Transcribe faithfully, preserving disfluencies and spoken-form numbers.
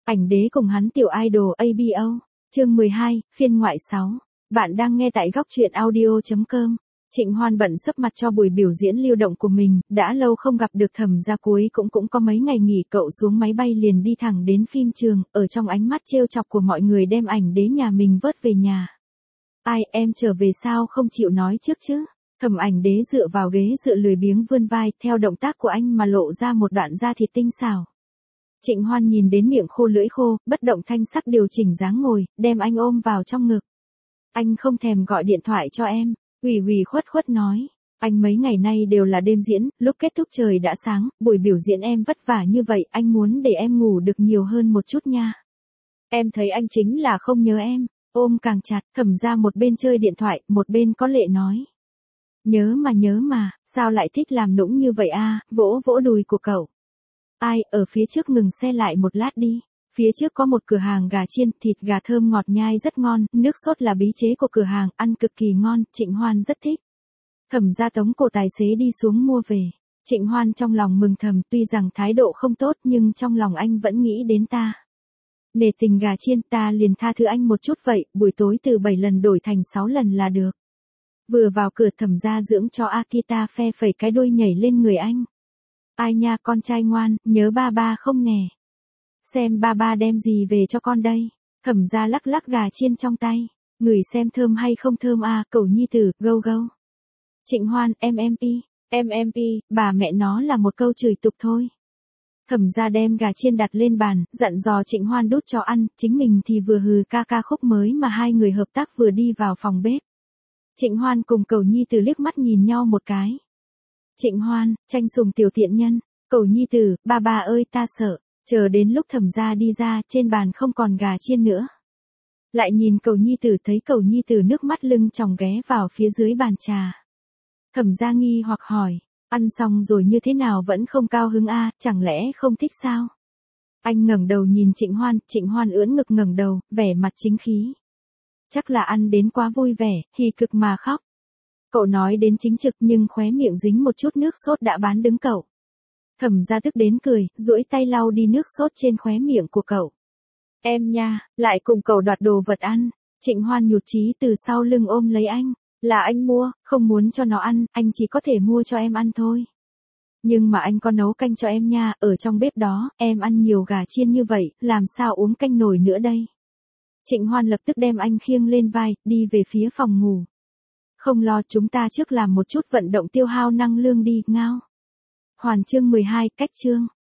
Ảnh đế cùng hắn tiểu idol a bê o. Chương mười hai, phiên ngoại sáu. Bạn đang nghe tại góc truyện audio chấm com. Trịnh Hoan bận sấp mặt cho buổi biểu diễn lưu động của mình, đã lâu không gặp được Thẩm Gia cuối cũng cũng có mấy ngày nghỉ, cậu xuống máy bay liền đi thẳng đến phim trường, ở trong ánh mắt trêu chọc của mọi người đem ảnh đế nhà mình vớt về nhà. Ai, em trở về sao không chịu nói trước chứ? Thẩm Ảnh đế dựa vào ghế dựa lười biếng vươn vai, theo động tác của anh mà lộ ra một đoạn da thịt tinh xảo. Trịnh Hoan nhìn đến miệng khô lưỡi khô, bất động thanh sắc điều chỉnh dáng ngồi, đem anh ôm vào trong ngực. Anh không thèm gọi điện thoại cho em, ủy ủy khuất khuất nói. Anh mấy ngày nay đều là đêm diễn, lúc kết thúc trời đã sáng, buổi biểu diễn em vất vả như vậy, anh muốn để em ngủ được nhiều hơn một chút nha. Em thấy anh chính là không nhớ em, ôm càng chặt. Thẩm Gia một bên chơi điện thoại, một bên có lệ nói. Nhớ mà nhớ mà, sao lại thích làm nũng như vậy a? Vỗ vỗ đùi của cậu. Ai, ở phía trước ngừng xe lại một lát đi. Phía trước có một cửa hàng gà chiên, thịt gà thơm ngọt nhai rất ngon, nước sốt là bí chế của cửa hàng, ăn cực kỳ ngon, Trịnh Hoan rất thích. Thẩm Gia tống cổ tài xế đi xuống mua về. Trịnh Hoan trong lòng mừng thầm, tuy rằng thái độ không tốt nhưng trong lòng anh vẫn nghĩ đến ta. Nể tình gà chiên, ta liền tha thứ anh một chút vậy, buổi tối từ bảy lần đổi thành sáu lần là được. Vừa vào cửa Thẩm Gia dưỡng cho Akita phe phẩy cái đuôi nhảy lên người anh. Ai nha con trai ngoan, nhớ ba ba không nè. Xem ba ba đem gì về cho con đây. Thẩm Gia lắc lắc gà chiên trong tay. Ngửi xem thơm hay không thơm à, cậu nhi tử, gâu gâu. Trịnh Hoan, em em pi, em em pi, bà mẹ nó là một câu chửi tục thôi. Thẩm Gia đem gà chiên đặt lên bàn, dặn dò Trịnh Hoan đút cho ăn, chính mình thì vừa hừ ca ca khúc mới mà hai người hợp tác vừa đi vào phòng bếp. Trịnh Hoan cùng cậu nhi tử liếc mắt nhìn nhau một cái. Trịnh Hoan, tranh sùng tiểu tiện nhân, cậu nhi tử, ba ba ơi ta sợ, chờ đến lúc Thẩm Gia đi ra, trên bàn không còn gà chiên nữa. Lại nhìn cậu nhi tử, thấy cậu nhi tử nước mắt lưng tròng ghé vào phía dưới bàn trà. Thẩm Gia nghi hoặc hỏi, ăn xong rồi như thế nào vẫn không cao hứng a, chẳng lẽ không thích sao? Anh ngẩng đầu nhìn Trịnh Hoan, Trịnh Hoan ưỡn ngực ngẩng đầu, vẻ mặt chính khí. Chắc là ăn đến quá vui vẻ, hì cực mà khóc. Cậu nói đến chính trực nhưng khóe miệng dính một chút nước sốt đã bán đứng cậu. Thẩm Gia tức đến cười, duỗi tay lau đi nước sốt trên khóe miệng của cậu. Em nha, lại cùng cậu đoạt đồ vật ăn. Trịnh Hoan nhụt chí từ sau lưng ôm lấy anh. Là anh mua, không muốn cho nó ăn, anh chỉ có thể mua cho em ăn thôi. Nhưng mà anh có nấu canh cho em nha, ở trong bếp đó, em ăn nhiều gà chiên như vậy, làm sao uống canh nổi nữa đây. Trịnh Hoan lập tức đem anh khiêng lên vai, đi về phía phòng ngủ. Không lo, chúng ta trước làm một chút vận động tiêu hao năng lượng đi, ngao. Hoàn chương mười hai, cách chương.